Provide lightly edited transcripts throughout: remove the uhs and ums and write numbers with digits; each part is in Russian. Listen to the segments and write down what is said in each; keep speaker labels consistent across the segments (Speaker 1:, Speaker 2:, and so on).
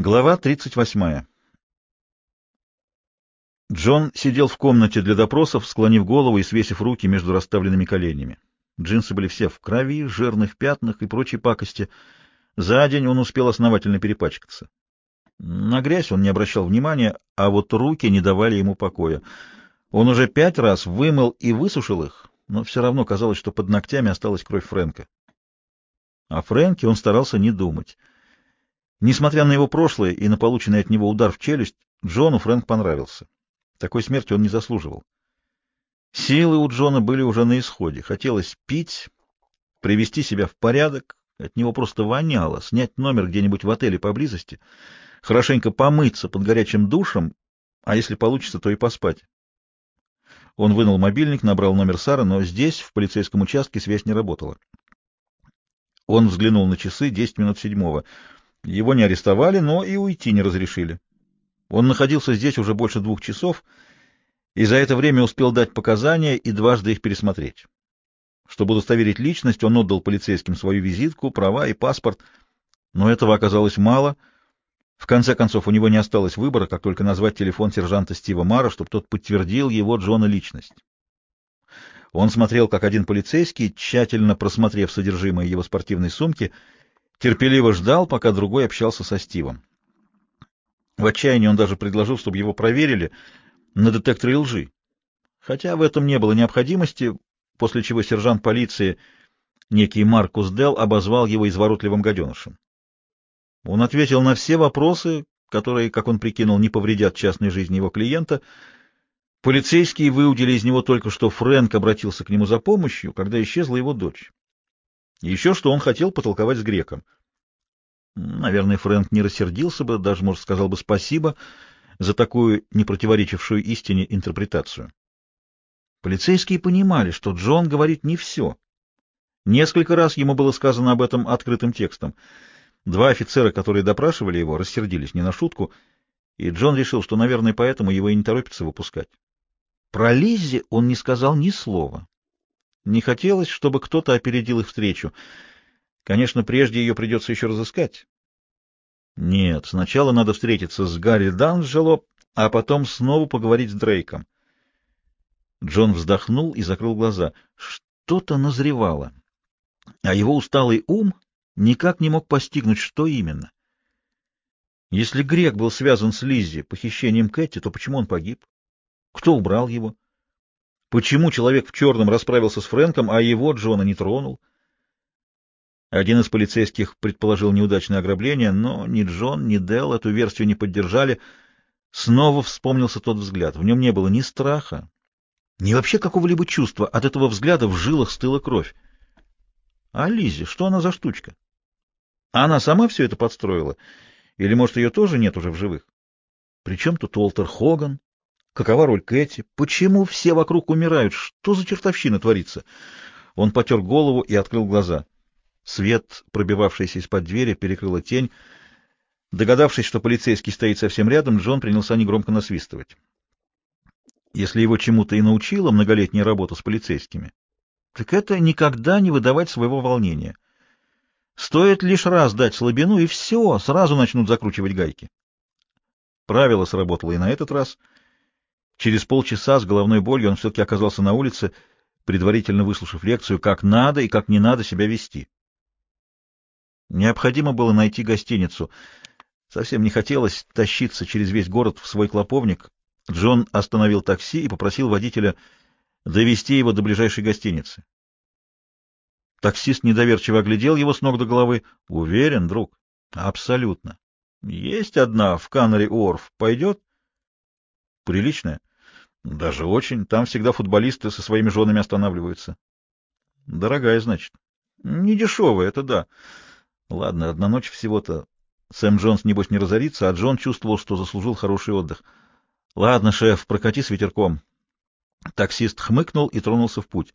Speaker 1: Глава 38. Джон сидел в комнате для допросов, склонив голову и свесив руки между расставленными коленями. Джинсы были все в крови, жирных пятнах и прочей пакости. За день он успел основательно перепачкаться. На грязь он не обращал внимания, а вот руки не давали ему покоя. Он уже 5 раз вымыл и высушил их, но все равно казалось, что под ногтями осталась кровь Фрэнка. О Фрэнке он старался не думать. Несмотря на его прошлое и на полученный от него удар в челюсть, Джону Фрэнк понравился. Такой смерти он не заслуживал. Силы у Джона были уже на исходе. Хотелось пить, привести себя в порядок, от него просто воняло, снять номер где-нибудь в отеле поблизости, хорошенько помыться под горячим душем, а если получится, то и поспать. Он вынул мобильник, набрал номер Сары, но здесь, в полицейском участке, связь не работала. Он взглянул на часы, 10 минут седьмого. Его не арестовали, но и уйти не разрешили. Он находился здесь уже больше 2 часов, и за это время успел дать показания и дважды их пересмотреть. Чтобы удостоверить личность, он отдал полицейским свою визитку, права и паспорт, но этого оказалось мало. В конце концов, у него не осталось выбора, как только назвать телефон сержанта Стива Мара, чтобы тот подтвердил его, Джона, личность. Он смотрел, как один полицейский, тщательно просмотрев содержимое его спортивной сумки, терпеливо ждал, пока другой общался со Стивом. В отчаянии он даже предложил, чтобы его проверили на детекторе лжи, хотя в этом не было необходимости, после чего сержант полиции, некий Маркус Делл, обозвал его изворотливым гаденышем. Он ответил на все вопросы, которые, как он прикинул, не повредят частной жизни его клиента. Полицейские выудили из него только, что Фрэнк обратился к нему за помощью, когда исчезла его дочь. И еще что он хотел потолковать с греком. Наверное, Фрэнк не рассердился бы, даже, может, сказал бы спасибо за такую не противоречившую истине интерпретацию. Полицейские понимали, что Джон говорит не все. Несколько раз ему было сказано об этом открытым текстом. 2 офицера, которые допрашивали его, рассердились не на шутку, и Джон решил, что, наверное, поэтому его и не торопятся выпускать. Про Лиззи он не сказал ни слова. Не хотелось, чтобы кто-то опередил их встречу. Конечно, прежде ее придется еще разыскать. Нет, сначала надо встретиться с Гарри Данджело, а потом снова поговорить с Дрейком. Джон вздохнул и закрыл глаза. Что-то назревало, а его усталый ум никак не мог постигнуть, что именно. Если Грек был связан с Лиззи похищением Кэти, то почему он погиб? Кто убрал его? Почему человек в черном расправился с Фрэнком, а его Джона не тронул? Один из полицейских предположил неудачное ограбление, но ни Джон, ни Делл эту версию не поддержали. Снова вспомнился тот взгляд. В нем не было ни страха, ни вообще какого-либо чувства. От этого взгляда в жилах стыла кровь. А Лиззи, что она за штучка? Она сама все это подстроила? Или, может, ее тоже нет уже в живых? Причем тут Уолтер Хоган? Какова роль Кэти? Почему все вокруг умирают? Что за чертовщина творится? Он потер голову и открыл глаза. Свет, пробивавшийся из-под двери, перекрыла тень. Догадавшись, что полицейский стоит совсем рядом, Джон принялся негромко насвистывать. Если его чему-то и научила многолетняя работа с полицейскими, так это никогда не выдавать своего волнения. Стоит лишь раз дать слабину, и все, сразу начнут закручивать гайки. Правило сработало и на этот раз. Через полчаса с головной болью он все-таки оказался на улице, предварительно выслушав лекцию, как надо и как не надо себя вести. Необходимо было найти гостиницу. Совсем не хотелось тащиться через весь город в свой клоповник. Джон остановил такси и попросил водителя довезти его до ближайшей гостиницы. Таксист недоверчиво оглядел его с ног до головы. — Уверен, друг? — Абсолютно. — Есть одна в Канари-Уорф. Пойдет? — Приличная? — Даже очень. Там всегда футболисты со своими женами останавливаются. — Дорогая, значит? — Не дешевая, это да. Ладно, одна ночь всего-то. Сэм Джонс, небось, не разорится, а Джон чувствовал, что заслужил хороший отдых. — Ладно, шеф, прокати с ветерком. Таксист хмыкнул и тронулся в путь.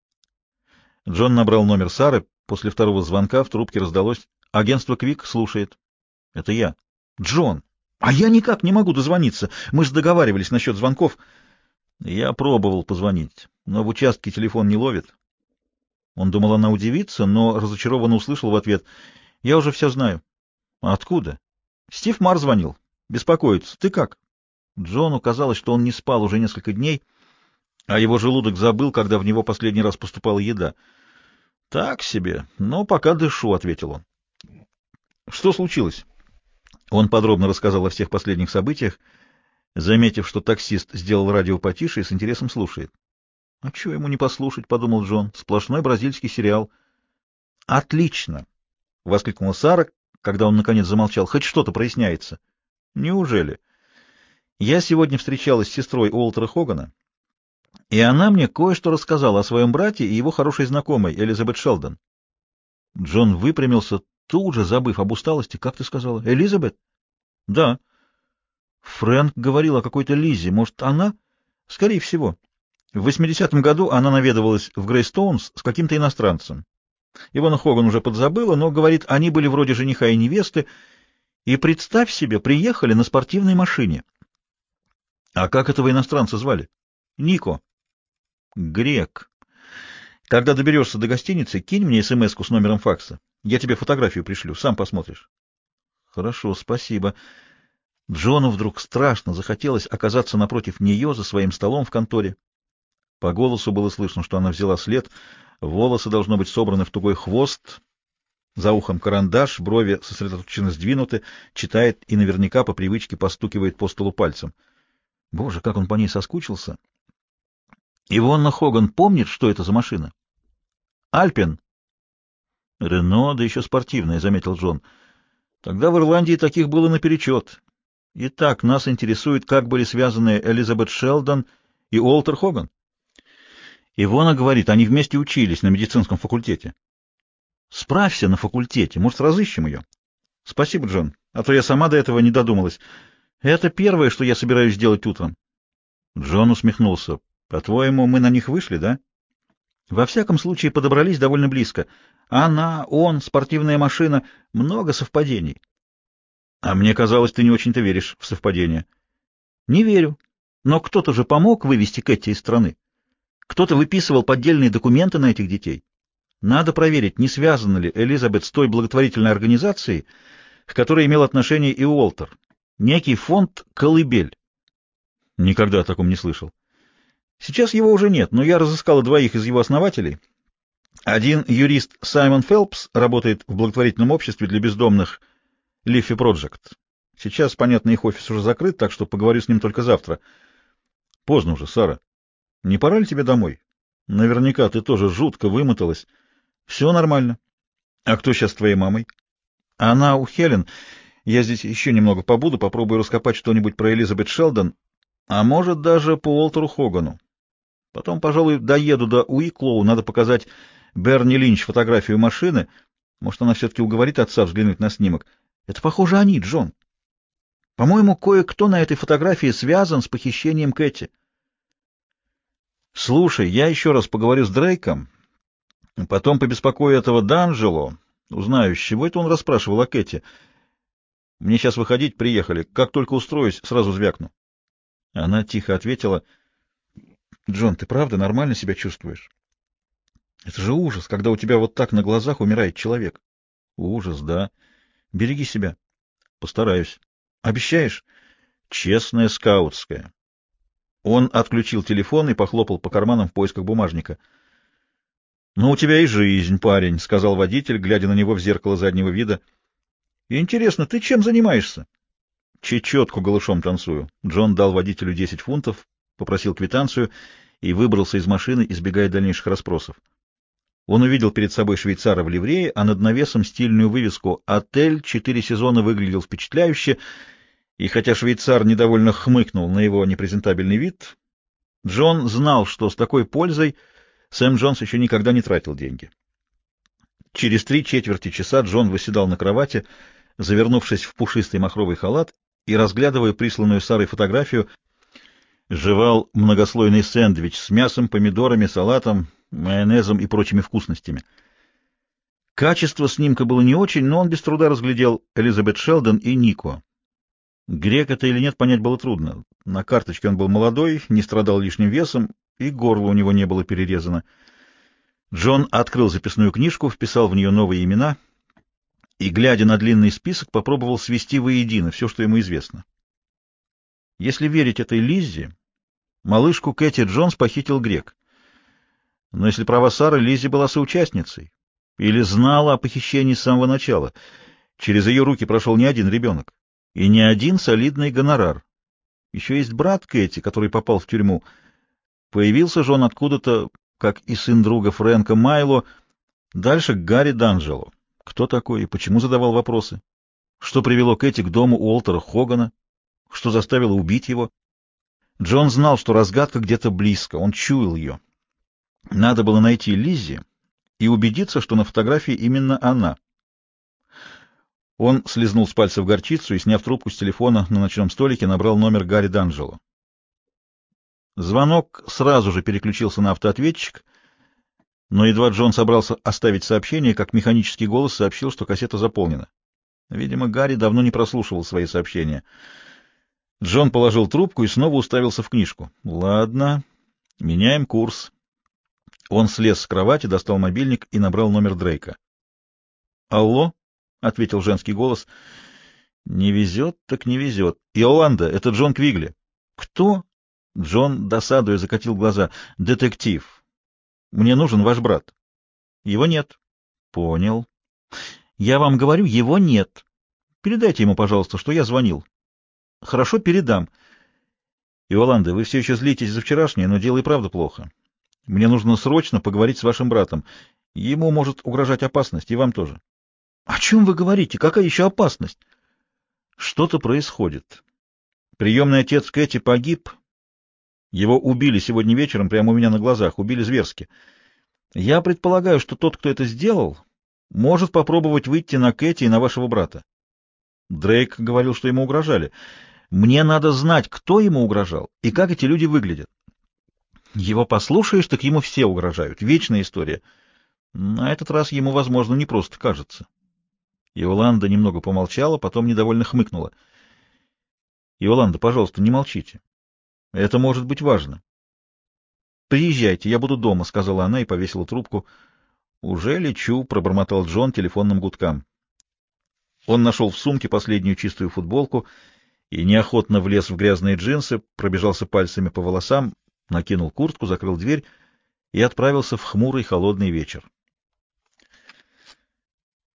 Speaker 1: Джон набрал номер Сары. После второго звонка в трубке раздалось: «Агентство Квик слушает». «Это я». «Джон, а я никак не могу дозвониться. Мы же договаривались насчет звонков». «Я пробовал позвонить, но в участке телефон не ловит». Он думал, она удивится, но разочарованно услышал в ответ: «Я уже все знаю». «Откуда?» Стив Мар звонил. Беспокоится. Ты как? Джону казалось, что он не спал уже несколько дней, а его желудок забыл, когда в него последний раз поступала еда. Так себе, но пока дышу, — ответил он. Что случилось? Он подробно рассказал о всех последних событиях, заметив, что таксист сделал радио потише и с интересом слушает. — А чего ему не послушать, — подумал Джон, — сплошной бразильский сериал. — Отлично! — воскликнула Сара, когда он наконец замолчал. — Хоть что-то проясняется. — Неужели? Я сегодня встречалась с сестрой Уолтера Хогана, и она мне кое-что рассказала о своем брате и его хорошей знакомой, Элизабет Шелдон. Джон выпрямился, тут же забыв об усталости. — Как ты сказала? Элизабет? — Да. Фрэнк говорил о какой-то Лизе. Может, она? — Скорее всего. В 80-м году она наведывалась в Грейстоунс с каким-то иностранцем. Ивана Хоган уже подзабыла, но, говорит, они были вроде жениха и невесты, и, представь себе, приехали на спортивной машине. — А как этого иностранца звали? — Нико. — Грек. Когда доберешься до гостиницы, кинь мне смс-ку с номером факса. Я тебе фотографию пришлю, сам посмотришь. — Хорошо, спасибо. Джону вдруг страшно захотелось оказаться напротив нее за своим столом в конторе. По голосу было слышно, что она взяла след, волосы должно быть собраны в тугой хвост, за ухом карандаш, брови сосредоточенно сдвинуты, читает и наверняка по привычке постукивает по столу пальцем. Боже, как он по ней соскучился! Ивонна Хоган помнит, что это за машина? Альпин. Рено, да еще спортивная, — заметил Джон. Тогда в Ирландии таких было наперечет. Итак, нас интересует, как были связаны Элизабет Шелдон и Уолтер Хоган. Ивона говорит, они вместе учились на медицинском факультете. Справься на факультете, может, разыщем ее. Спасибо, Джон, а то я сама до этого не додумалась. Это первое, что я собираюсь сделать утром. Джон усмехнулся. По-твоему, мы на них вышли, да? Во всяком случае, подобрались довольно близко. Она, он, спортивная машина, много совпадений. А мне казалось, ты не очень-то веришь в совпадения. Не верю. Но кто-то же помог вывести Кэти из страны. Кто-то выписывал поддельные документы на этих детей. Надо проверить, не связана ли Элизабет с той благотворительной организацией, к которой имел отношение и Уолтер. Некий фонд «Колыбель». Никогда о таком не слышал. Сейчас его уже нет, но я разыскала двоих из его основателей. Один юрист Саймон Фелпс работает в благотворительном обществе для бездомных Лиффи Проджект. Сейчас, понятно, их офис уже закрыт, так что поговорю с ним только завтра. Поздно уже, Сара. Не пора ли тебе домой? Наверняка ты тоже жутко вымоталась. Все нормально. А кто сейчас с твоей мамой? Она у Хелен. Я здесь еще немного побуду, попробую раскопать что-нибудь про Элизабет Шелдон, а может даже по Уолтеру Хогану. Потом, пожалуй, доеду до Уиклоу, надо показать Берни Линч фотографию машины. Может, она все-таки уговорит отца взглянуть на снимок. Это, похоже, они, Джон. По-моему, кое-кто на этой фотографии связан с похищением Кэти. Слушай, я еще раз поговорю с Дрейком, потом побеспокою этого Данжело, узнаю, с чего это он расспрашивал о Кэти. Мне сейчас выходить, приехали. Как только устроюсь, сразу звякну. Она тихо ответила: Джон, ты правда нормально себя чувствуешь? Это же ужас, когда у тебя вот так на глазах умирает человек. Ужас, да. Береги себя. Постараюсь. Обещаешь? Честная скаутская. Он отключил телефон и похлопал по карманам в поисках бумажника. — Ну, у тебя и жизнь, парень, — сказал водитель, глядя на него в зеркало заднего вида. — Интересно, ты чем занимаешься? — Чечетку голышом танцую. Джон дал водителю 10 фунтов, попросил квитанцию и выбрался из машины, избегая дальнейших расспросов. Он увидел перед собой швейцара в ливрее, а над навесом стильную вывеску «Отель 4 сезона» выглядел впечатляюще, и хотя швейцар недовольно хмыкнул на его непрезентабельный вид, Джон знал, что с такой пользой Сэм Джонс еще никогда не тратил деньги. Через 3/4 часа Джон восседал на кровати, завернувшись в пушистый махровый халат и, разглядывая присланную Сарой фотографию, жевал многослойный сэндвич с мясом, помидорами, салатом, майонезом и прочими вкусностями. Качество снимка было не очень, но он без труда разглядел Элизабет Шелдон и Нико. Грек это или нет, понять было трудно. На карточке он был молодой, не страдал лишним весом, и горло у него не было перерезано. Джон открыл записную книжку, вписал в нее новые имена и, глядя на длинный список, попробовал свести воедино все, что ему известно. Если верить этой Лиззи, малышку Кэти Джонс похитил грек. Но если права Сары, Лиззи была соучастницей или знала о похищении с самого начала. Через ее руки прошел не один ребенок и не один солидный гонорар. Еще есть брат Кэти, который попал в тюрьму. Появился же он откуда-то, как и сын друга Фрэнка Майло. Дальше Гарри Данджело. Кто такой и почему задавал вопросы? Что привело Кэти к дому Уолтера Хогана? Что заставило убить его? Джон знал, что разгадка где-то близко, он чуял ее. Надо было найти Лиззи и убедиться, что на фотографии именно она. Он слезнул с пальцев горчицу и, сняв трубку с телефона на ночном столике, набрал номер Гарри Данджело. Звонок сразу же переключился на автоответчик, но едва Джон собрался оставить сообщение, как механический голос сообщил, что кассета заполнена. Видимо, Гарри давно не прослушивал свои сообщения. Джон положил трубку и снова уставился в книжку. «Ладно, меняем курс». Он слез с кровати, достал мобильник и набрал номер Дрейка. «Алло?» — ответил женский голос. «Не везет, так не везет. Иоланда, это Джон Квигли». «Кто?» — Джон, досадуя, закатил глаза. «Детектив. Мне нужен ваш брат». «Его нет». «Понял. Я вам говорю, его нет. Передайте ему, пожалуйста, что я звонил». «Хорошо, передам». «Иоланда, вы все еще злитесь за вчерашнее, но дело и правда плохо. Мне нужно срочно поговорить с вашим братом. Ему может угрожать опасность, и вам тоже». «О чем вы говорите? Какая еще опасность?» «Что-то происходит. Приемный отец Кэти погиб. Его убили сегодня вечером прямо у меня на глазах, убили зверски. Я предполагаю, что тот, кто это сделал, может попробовать выйти на Кэти и на вашего брата. Дрейк говорил, что ему угрожали. Мне надо знать, кто ему угрожал и как эти люди выглядят. Его послушаешь, так ему все угрожают. Вечная история. На этот раз ему, возможно, не просто кажется». Иоланда немного помолчала, потом недовольно хмыкнула. «Иоланда, пожалуйста, не молчите. Это может быть важно». «Приезжайте, я буду дома», — сказала она и повесила трубку. «Уже лечу», — пробормотал Джон телефонным гудкам. Он нашел в сумке последнюю чистую футболку и неохотно влез в грязные джинсы, пробежался пальцами по волосам, накинул куртку, закрыл дверь и отправился в хмурый холодный вечер.